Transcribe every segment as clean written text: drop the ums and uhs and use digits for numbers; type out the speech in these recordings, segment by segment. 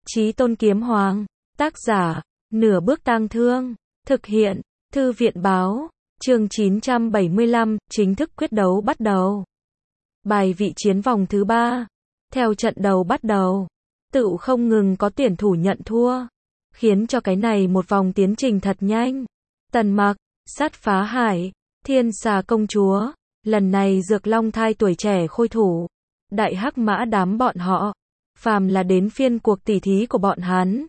Chí Tôn Kiếm Hoàng, tác giả, Nửa Bước Tang Thương, thực hiện, Thư viện Báo, chương 975, chính thức quyết đấu bắt đầu. Bài vị chiến vòng thứ 3, theo trận đầu bắt đầu, tự không ngừng có tuyển thủ nhận thua, khiến cho cái này một vòng tiến trình thật nhanh. Tần Mặc, Sát Phá Hải, Thiên Xà Công Chúa, lần này Dược Long Thai tuổi trẻ khôi thủ, Đại Hắc Mã đám bọn họ, phàm là đến phiên cuộc tỉ thí của bọn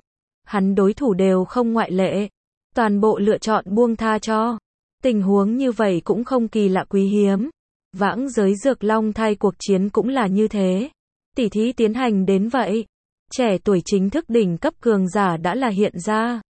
hắn đối thủ đều không ngoại lệ, toàn bộ lựa chọn buông tha cho. Tình huống như vậy cũng không kỳ lạ quý hiếm. Vãng giới Dược Long Thai cuộc chiến cũng là như thế. Tỉ thí tiến hành đến vậy, trẻ tuổi chính thức đỉnh cấp cường giả đã là hiện ra.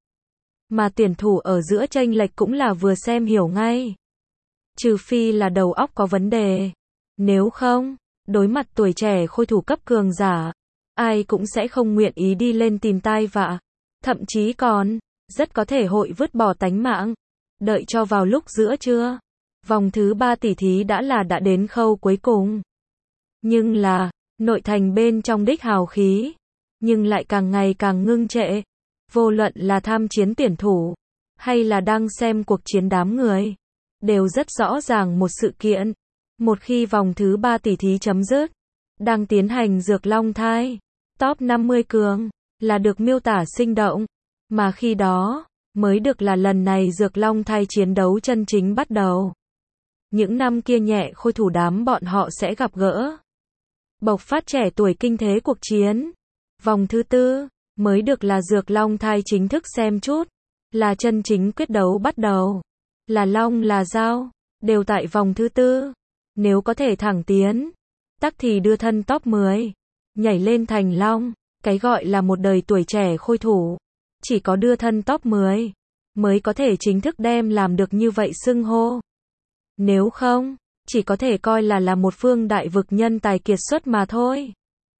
Mà tuyển thủ ở giữa chênh lệch cũng là vừa xem hiểu ngay. Trừ phi là đầu óc có vấn đề. Nếu không, đối mặt tuổi trẻ khôi thủ cấp cường giả, ai cũng sẽ không nguyện ý đi lên tìm tai vạ. Thậm chí còn, rất có thể hội vứt bỏ tánh mạng. Đợi cho vào lúc giữa trưa, vòng thứ 3 tỉ thí đã đến khâu cuối cùng. Nhưng là, nội thành bên trong đích hào khí, nhưng lại càng ngày càng ngưng trệ. Vô luận là tham chiến tuyển thủ, hay là đang xem cuộc chiến đám người, đều rất rõ ràng một sự kiện. Một khi vòng thứ 3 tỉ thí chấm dứt, đang tiến hành Dược Long Thai, top 50 cường, là được miêu tả sinh động. Mà khi đó, mới được là lần này Dược Long Thai chiến đấu chân chính bắt đầu. Những năm kia nhẹ khôi thủ đám bọn họ sẽ gặp gỡ. Bộc phát trẻ tuổi kinh thế cuộc chiến. Vòng thứ 4, mới được là Dược Long Thai chính thức xem chút. Là chân chính quyết đấu bắt đầu. Là long là dao, đều tại vòng thứ 4. Nếu có thể thẳng tiến, tắc thì đưa thân top 10. Nhảy lên thành long, cái gọi là một đời tuổi trẻ khôi thủ. Chỉ có đưa thân top 10, mới có thể chính thức đem làm được như vậy xưng hô. Nếu không, chỉ có thể coi là một phương đại vực nhân tài kiệt xuất mà thôi.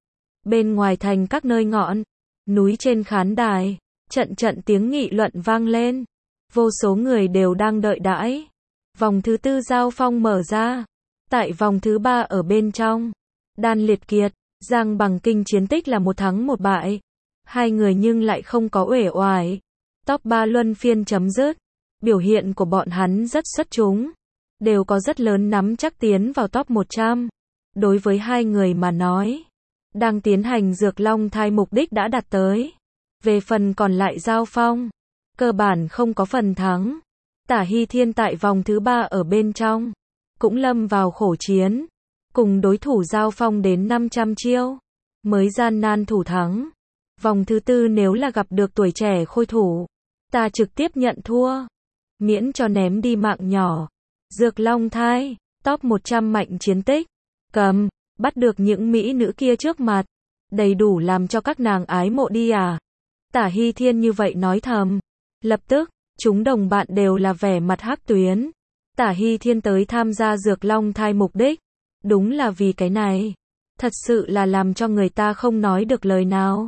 Bên ngoài thành các nơi ngọn núi trên khán đài, trận tiếng nghị luận vang lên. Vô số người đều đang đợi đãi. Vòng thứ 4 giao phong mở ra. Tại vòng thứ 3 ở bên trong, Đan Liệt Kiệt, Giang Bằng Kinh chiến tích là 1 thắng 1 bại. Hai người nhưng lại không có uể oải. Top 3 luân phiên chấm dứt. Biểu hiện của bọn hắn rất xuất chúng. Đều có rất lớn nắm chắc tiến vào top 100. Đối với hai người mà nói, đang tiến hành Dược Long Thai mục đích đã đạt tới. Về phần còn lại giao phong, cơ bản không có phần thắng. Tả Hy Thiên tại vòng thứ 3 ở bên trong, cũng lâm vào khổ chiến. Cùng đối thủ giao phong đến 500 chiêu, mới gian nan thủ thắng. Vòng thứ 4 nếu là gặp được tuổi trẻ khôi thủ, ta trực tiếp nhận thua. Miễn cho ném đi mạng nhỏ. Dược Long Thai, top 100 mạnh chiến tích. Cầm, bắt được những mỹ nữ kia trước mặt. Đầy đủ làm cho các nàng ái mộ đi à. Tả Hy Thiên như vậy nói thầm. Lập tức, chúng đồng bạn đều là vẻ mặt hắc tuyến. Tả Hy Thiên tới tham gia Dược Long Thai mục đích. Đúng là vì cái này. Thật sự là làm cho người ta không nói được lời nào.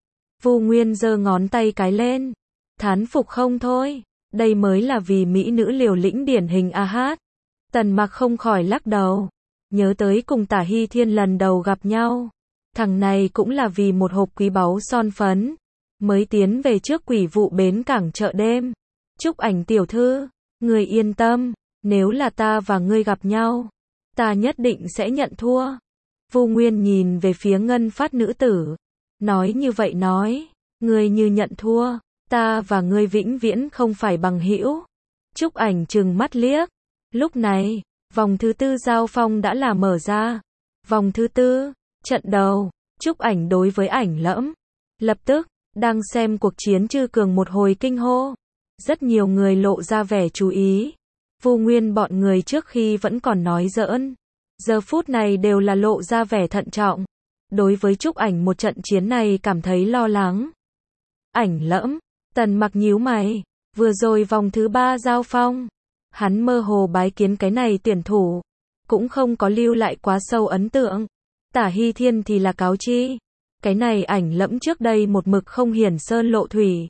Vu Nguyên giơ ngón tay cái lên. Thán phục không thôi. Đây mới là vì mỹ nữ liều lĩnh điển hình a hát. Tần Mặc không khỏi lắc đầu. Nhớ tới cùng Tả Hy Thiên lần đầu gặp nhau. Thằng này cũng là vì một hộp quý báu son phấn. Mới tiến về trước Quỷ Vụ bến cảng chợ đêm. Trúc Ảnh tiểu thư, người yên tâm. Nếu là ta và ngươi gặp nhau, ta nhất định sẽ nhận thua. Vu Nguyên nhìn về phía ngân phát nữ tử. Nói như vậy nói, ngươi như nhận thua, ta và ngươi vĩnh viễn không phải bằng hữu. Trúc Ảnh trừng mắt liếc. Lúc này, vòng thứ 4 giao phong đã là mở ra. Vòng thứ 4, trận đầu, Trúc Ảnh đối với Ảnh Lẫm. Lập tức, đang xem cuộc chiến chư cường một hồi kinh hô. Rất nhiều người lộ ra vẻ chú ý. Vu Nguyên bọn người trước khi vẫn còn nói giỡn, giờ phút này đều là lộ ra vẻ thận trọng. Đối với Trúc Ảnh một trận chiến này cảm thấy lo lắng. Ảnh Lẫm, Tần Mặc nhíu mày, vừa rồi vòng thứ 3 giao phong, hắn mơ hồ bái kiến cái này tuyển thủ, cũng không có lưu lại quá sâu ấn tượng. Tả Hy Thiên thì là cáo chi, cái này Ảnh Lẫm trước đây một mực không hiển sơn lộ thủy.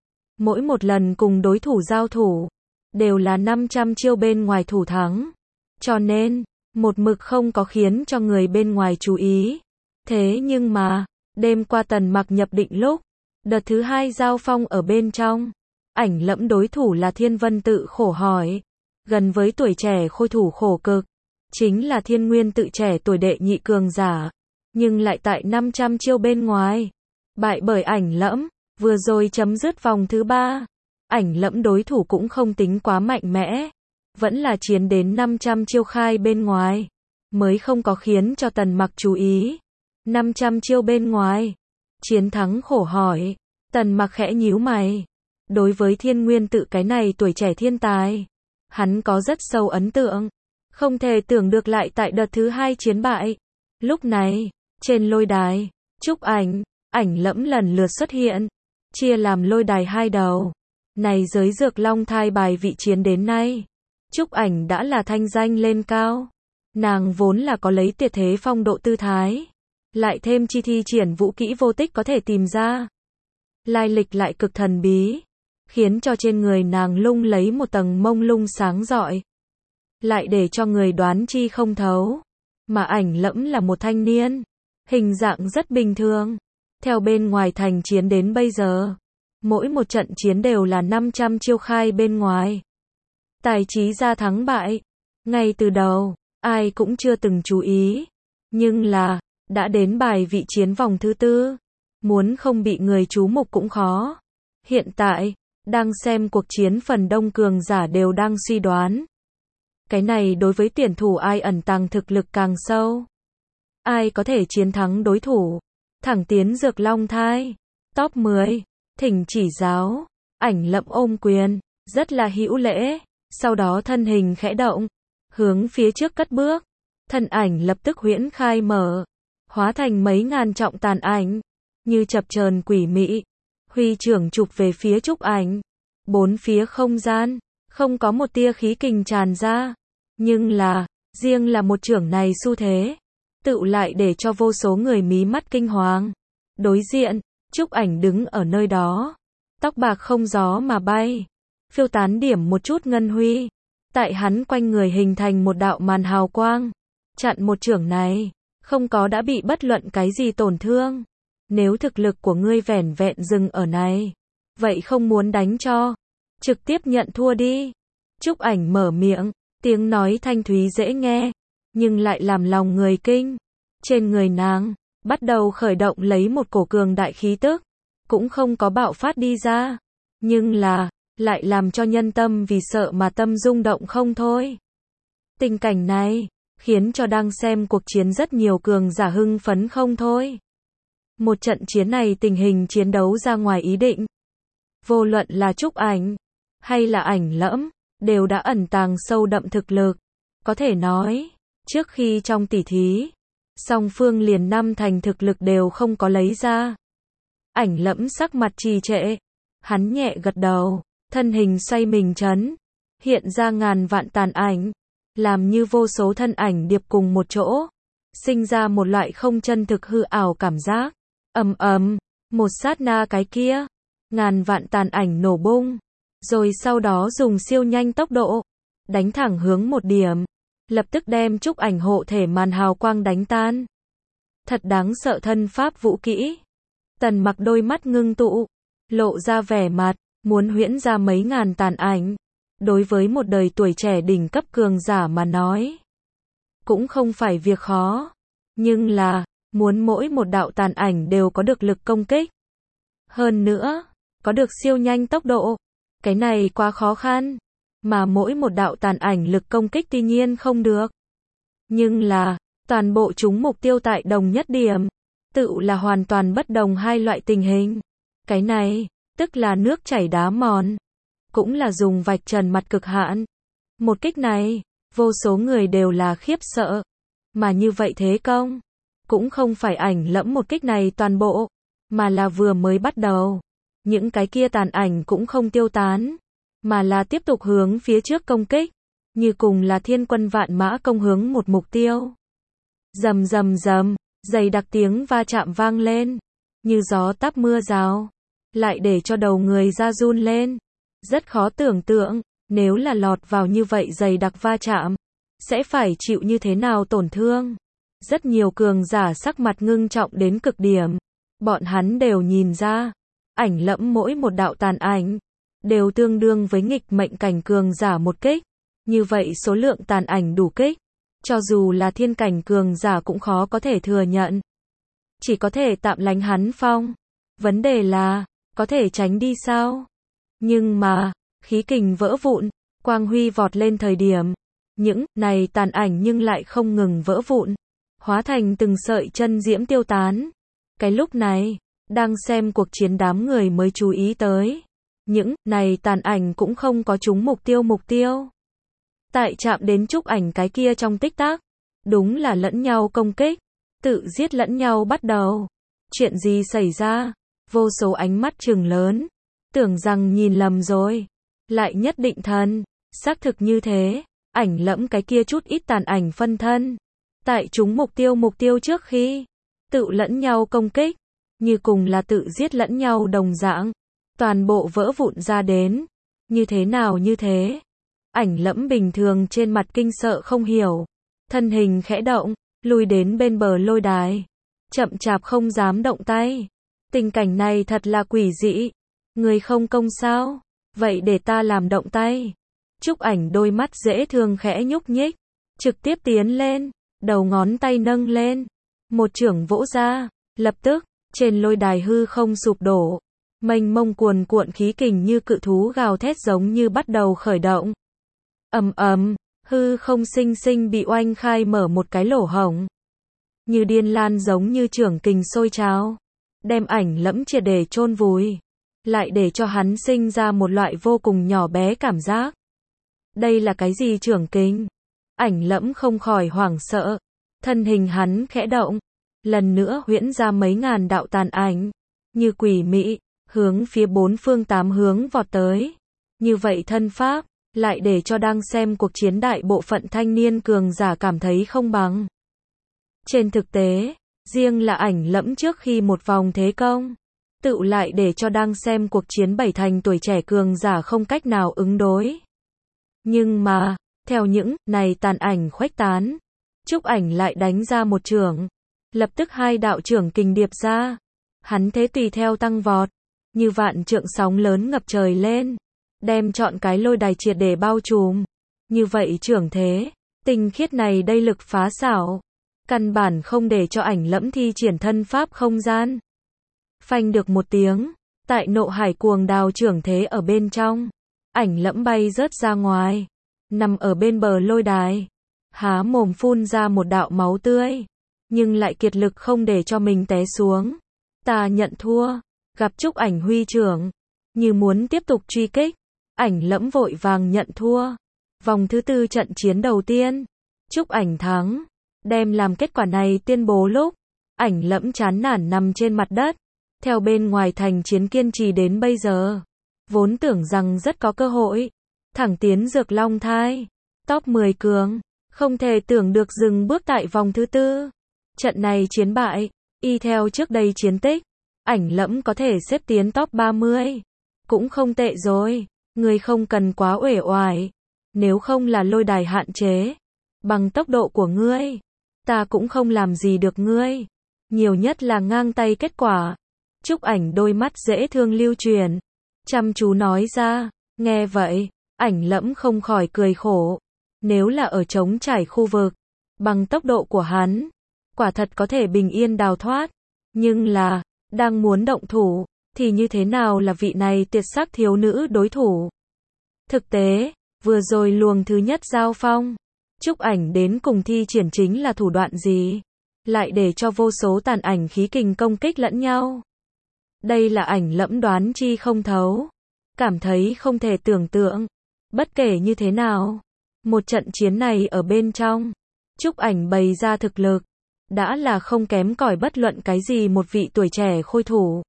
Mỗi một lần cùng đối thủ giao thủ, đều là 500 chiêu bên ngoài thủ thắng. Cho nên, một mực không có khiến cho người bên ngoài chú ý. Thế nhưng mà, đêm qua Tần Mặc nhập định lúc, Đợt thứ hai giao phong ở bên trong, Ảnh Lẫm đối thủ là Thiên Vân Tự khổ hỏi, gần với tuổi trẻ khôi thủ khổ cực, chính là Thiên Nguyên Tự trẻ tuổi đệ nhị cường giả, nhưng lại tại 500 chiêu bên ngoài, bại bởi Ảnh Lẫm, vừa rồi chấm dứt vòng thứ ba. Ảnh Lẫm đối thủ cũng không tính quá mạnh mẽ, vẫn là chiến đến 500 chiêu khai bên ngoài, mới không có khiến cho Tần Mặc chú ý. 500 chiêu bên ngoài, chiến thắng khổ hỏi, Tần Mặc khẽ nhíu mày. Đối với Thiên Nguyên Tự cái này tuổi trẻ thiên tài, hắn có rất sâu ấn tượng, không thể tưởng được lại tại đợt thứ hai chiến bại. Lúc này, trên lôi đài, Trúc Ảnh, Ảnh Lẫm lần lượt xuất hiện, chia làm lôi đài hai đầu. Này giới Dược Long thai bài vị chiến đến nay, Trúc Ảnh đã là thanh danh lên cao. Nàng vốn là có lấy tuyệt thế phong độ tư thái, lại thêm chi thi triển vũ kỹ vô tích có thể tìm ra. Lai lịch lại cực thần bí, khiến cho trên người nàng lung lấy một tầng mông lung sáng rọi, lại để cho người đoán chi không thấu. Mà Ảnh Lẫm là một thanh niên, hình dạng rất bình thường. Theo bên ngoài thành chiến đến bây giờ, mỗi một trận chiến đều là 500 chiêu khai bên ngoài. Tài trí ra thắng bại, ngay từ đầu, ai cũng chưa từng chú ý. Nhưng là, đã đến bài vị chiến vòng thứ tư, muốn không bị người chú mục cũng khó. Hiện tại, đang xem cuộc chiến phần đông cường giả đều đang suy đoán. Cái này đối với tuyển thủ ai ẩn tàng thực lực càng sâu, ai có thể chiến thắng đối thủ, thẳng tiến Dược Long thai. Top 10, thỉnh chỉ giáo. Ảnh Lẫm ôm quyền, rất là hữu lễ, sau đó thân hình khẽ động, hướng phía trước cất bước, thân ảnh lập tức huyễn khai mở, hóa thành mấy ngàn trọng tàn ảnh, như chập chờn quỷ mị, huy trưởng chụp về phía Trúc Ảnh. Bốn phía không gian, không có một tia khí kình tràn ra, nhưng là, riêng là một trưởng này xu thế, tựu lại để cho vô số người mí mắt kinh hoàng. Đối diện, Trúc Ảnh đứng ở nơi đó, tóc bạc không gió mà bay, phiêu tán điểm một chút ngân huy, tại hắn quanh người hình thành một đạo màn hào quang, chặn một trưởng này, không có đã bị bất luận cái gì tổn thương. Nếu thực lực của ngươi vẻn vẹn dừng ở này, vậy không muốn đánh cho, trực tiếp nhận thua đi. Trúc Ảnh mở miệng, tiếng nói thanh thúy dễ nghe, nhưng lại làm lòng người kinh. Trên người nàng, bắt đầu khởi động lấy một cổ cường đại khí tức, cũng không có bạo phát đi ra, nhưng là, lại làm cho nhân tâm vì sợ mà tâm rung động không thôi. Tình cảnh này, khiến cho đang xem cuộc chiến rất nhiều cường giả hưng phấn không thôi. Một trận chiến này tình hình chiến đấu ra ngoài ý định. Vô luận là Trúc Ảnh, hay là Ảnh Lẫm, đều đã ẩn tàng sâu đậm thực lực. Có thể nói, trước khi trong tỉ thí, song phương liền năm thành thực lực đều không có lấy ra. Ảnh Lẫm sắc mặt trì trệ, hắn nhẹ gật đầu, thân hình xoay mình chấn, hiện ra ngàn vạn tàn ảnh, làm như vô số thân ảnh điệp cùng một chỗ, sinh ra một loại không chân thực hư ảo cảm giác. Ầm ầm, một sát na cái kia, ngàn vạn tàn ảnh nổ bung, rồi sau đó dùng siêu nhanh tốc độ, đánh thẳng hướng một điểm, lập tức đem Trúc Ảnh hộ thể màn hào quang đánh tan. Thật đáng sợ thân pháp vũ kỹ. Tần Mặc đôi mắt ngưng tụ, lộ ra vẻ mặt, muốn huyễn ra mấy ngàn tàn ảnh. Đối với một đời tuổi trẻ đỉnh cấp cường giả mà nói, cũng không phải việc khó, nhưng là, muốn mỗi một đạo tàn ảnh đều có được lực công kích. Hơn nữa, có được siêu nhanh tốc độ, cái này quá khó khăn, mà mỗi một đạo tàn ảnh lực công kích tuy nhiên không được. Nhưng là, toàn bộ chúng mục tiêu tại đồng nhất điểm, tự là hoàn toàn bất đồng hai loại tình hình. Cái này, tức là nước chảy đá mòn, cũng là dùng vạch trần mặt cực hạn. Một kích này, vô số người đều là khiếp sợ, mà như vậy thế công, cũng không phải Ảnh Lẫm một kích này toàn bộ, mà là vừa mới bắt đầu. Những cái kia tàn ảnh cũng không tiêu tán, mà là tiếp tục hướng phía trước công kích, như cùng là thiên quân vạn mã công hướng một mục tiêu. Rầm rầm rầm, dày đặc tiếng va chạm vang lên, như gió táp mưa rào, lại để cho đầu người ra run lên. Rất khó tưởng tượng, nếu là lọt vào như vậy dày đặc va chạm, sẽ phải chịu như thế nào tổn thương. Rất nhiều cường giả sắc mặt ngưng trọng đến cực điểm, bọn hắn đều nhìn ra, ảnh lẫm mỗi một đạo tàn ảnh, đều tương đương với nghịch mệnh cảnh cường giả một kích. Như vậy số lượng tàn ảnh đủ kích, cho dù là thiên cảnh cường giả cũng khó có thể thừa nhận. Chỉ có thể tạm lánh hắn phong. Vấn đề là, có thể tránh đi sao? Nhưng mà, khí kình vỡ vụn, quang huy vọt lên thời điểm, những này tàn ảnh nhưng lại không ngừng vỡ vụn, hóa thành từng sợi chân diễm tiêu tán. Cái lúc này, đang xem cuộc chiến đám người mới chú ý tới. Những này tàn ảnh cũng không có trúng mục tiêu. Tại chạm đến Trúc Ảnh cái kia trong tích tắc, đúng là lẫn nhau công kích, tự giết lẫn nhau bắt đầu. Chuyện gì xảy ra? Vô số ánh mắt trừng lớn, tưởng rằng nhìn lầm rồi, lại nhất định thần, xác thực như thế, ảnh lẫm cái kia chút ít tàn ảnh phân thân, tại chúng mục tiêu trước khi tự lẫn nhau công kích, như cùng là tự giết lẫn nhau đồng dạng, toàn bộ vỡ vụn ra đến. Như thế nào như thế? Ảnh lẫm bình thường trên mặt kinh sợ không hiểu, thân hình khẽ động, lùi đến bên bờ lôi đài, chậm chạp không dám động tay. Tình cảnh này thật là quỷ dị. Người không công sao? Vậy để ta làm động tay. Trúc Ảnh đôi mắt dễ thương khẽ nhúc nhích, trực tiếp tiến lên, đầu ngón tay nâng lên, một chưởng vỗ ra, lập tức, trên lôi đài hư không sụp đổ, mênh mông cuồn cuộn khí kình như cự thú gào thét giống như bắt đầu khởi động. Ầm ầm, hư không sinh sinh bị oanh khai mở một cái lỗ hổng, như điên lan giống như chưởng kình sôi trào, đem ảnh lẫm triệt để chôn vùi, lại để cho hắn sinh ra một loại vô cùng nhỏ bé cảm giác. Đây là cái gì chưởng kình? Ảnh lẫm không khỏi hoảng sợ, thân hình hắn khẽ động, lần nữa huyễn ra mấy ngàn đạo tàn ảnh, như quỷ mị, hướng phía bốn phương tám hướng vọt tới. Như vậy thân pháp, lại để cho đang xem cuộc chiến đại bộ phận thanh niên cường giả cảm thấy không bằng. Trên thực tế, riêng là ảnh lẫm trước khi một vòng thế công, tự lại để cho đang xem cuộc chiến bảy thành tuổi trẻ cường giả không cách nào ứng đối. Nhưng mà, theo những này tàn ảnh khuếch tán, Trúc Ảnh lại đánh ra một chưởng, lập tức hai đạo chưởng kình điệp ra, hắn thế tùy theo tăng vọt, như vạn trượng sóng lớn ngập trời lên, đem trọn cái lôi đài triệt để bao trùm. Như vậy chưởng thế, tinh khiết này đây lực phá xảo, căn bản không để cho ảnh lẫm thi triển thân pháp không gian. Phanh được một tiếng, tại nộ hải cuồng đào chưởng thế ở bên trong, ảnh lẫm bay rớt ra ngoài, nằm ở bên bờ lôi đài, há mồm phun ra một đạo máu tươi, nhưng lại kiệt lực không để cho mình té xuống. Ta nhận thua. Gặp Trúc Ảnh huy chưởng, như muốn tiếp tục truy kích, ảnh lẫm vội vàng nhận thua. Vòng thứ tư trận chiến đầu tiên, Trúc Ảnh thắng, đem làm kết quả này tuyên bố lúc, ảnh lẫm chán nản nằm trên mặt đất, theo bên ngoài thành chiến kiên trì đến bây giờ, vốn tưởng rằng rất có cơ hội, thẳng tiến Dược Long Thai, top 10 cường, không thể tưởng được dừng bước tại vòng thứ tư. Trận này chiến bại, y theo trước đây chiến tích, ảnh lẫm có thể xếp tiến top 30, cũng không tệ rồi, người không cần quá uể oải, nếu không là lôi đài hạn chế, bằng tốc độ của ngươi, ta cũng không làm gì được ngươi, nhiều nhất là ngang tay kết quả. Trúc Ảnh đôi mắt dễ thương lưu truyền, chăm chú nói ra. Nghe vậy, ảnh lẫm không khỏi cười khổ, nếu là ở trống trải khu vực, bằng tốc độ của hắn, quả thật có thể bình yên đào thoát, nhưng là, đang muốn động thủ, thì như thế nào là vị này tuyệt sắc thiếu nữ đối thủ. Thực tế, vừa rồi luồng thứ nhất giao phong, Trúc Ảnh đến cùng thi triển chính là thủ đoạn gì, lại để cho vô số tàn ảnh khí kình công kích lẫn nhau. Đây là ảnh lẫm đoán chi không thấu, cảm thấy không thể tưởng tượng. Bất kể như thế nào, một trận chiến này ở bên trong, Trúc Ảnh bày ra thực lực, đã là không kém cỏi bất luận cái gì một vị tuổi trẻ khôi thủ.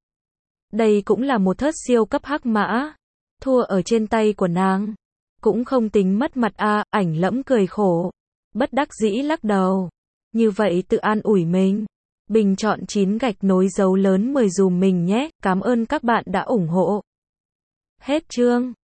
Đây cũng là một thớt siêu cấp hắc mã, thua ở trên tay của nàng, cũng không tính mất mặt a. Ảnh lẫm cười khổ, bất đắc dĩ lắc đầu, như vậy tự an ủi mình. Bình chọn 9 gạch nối dấu lớn 10 dùm mình nhé, cảm ơn các bạn đã ủng hộ. Hết chương.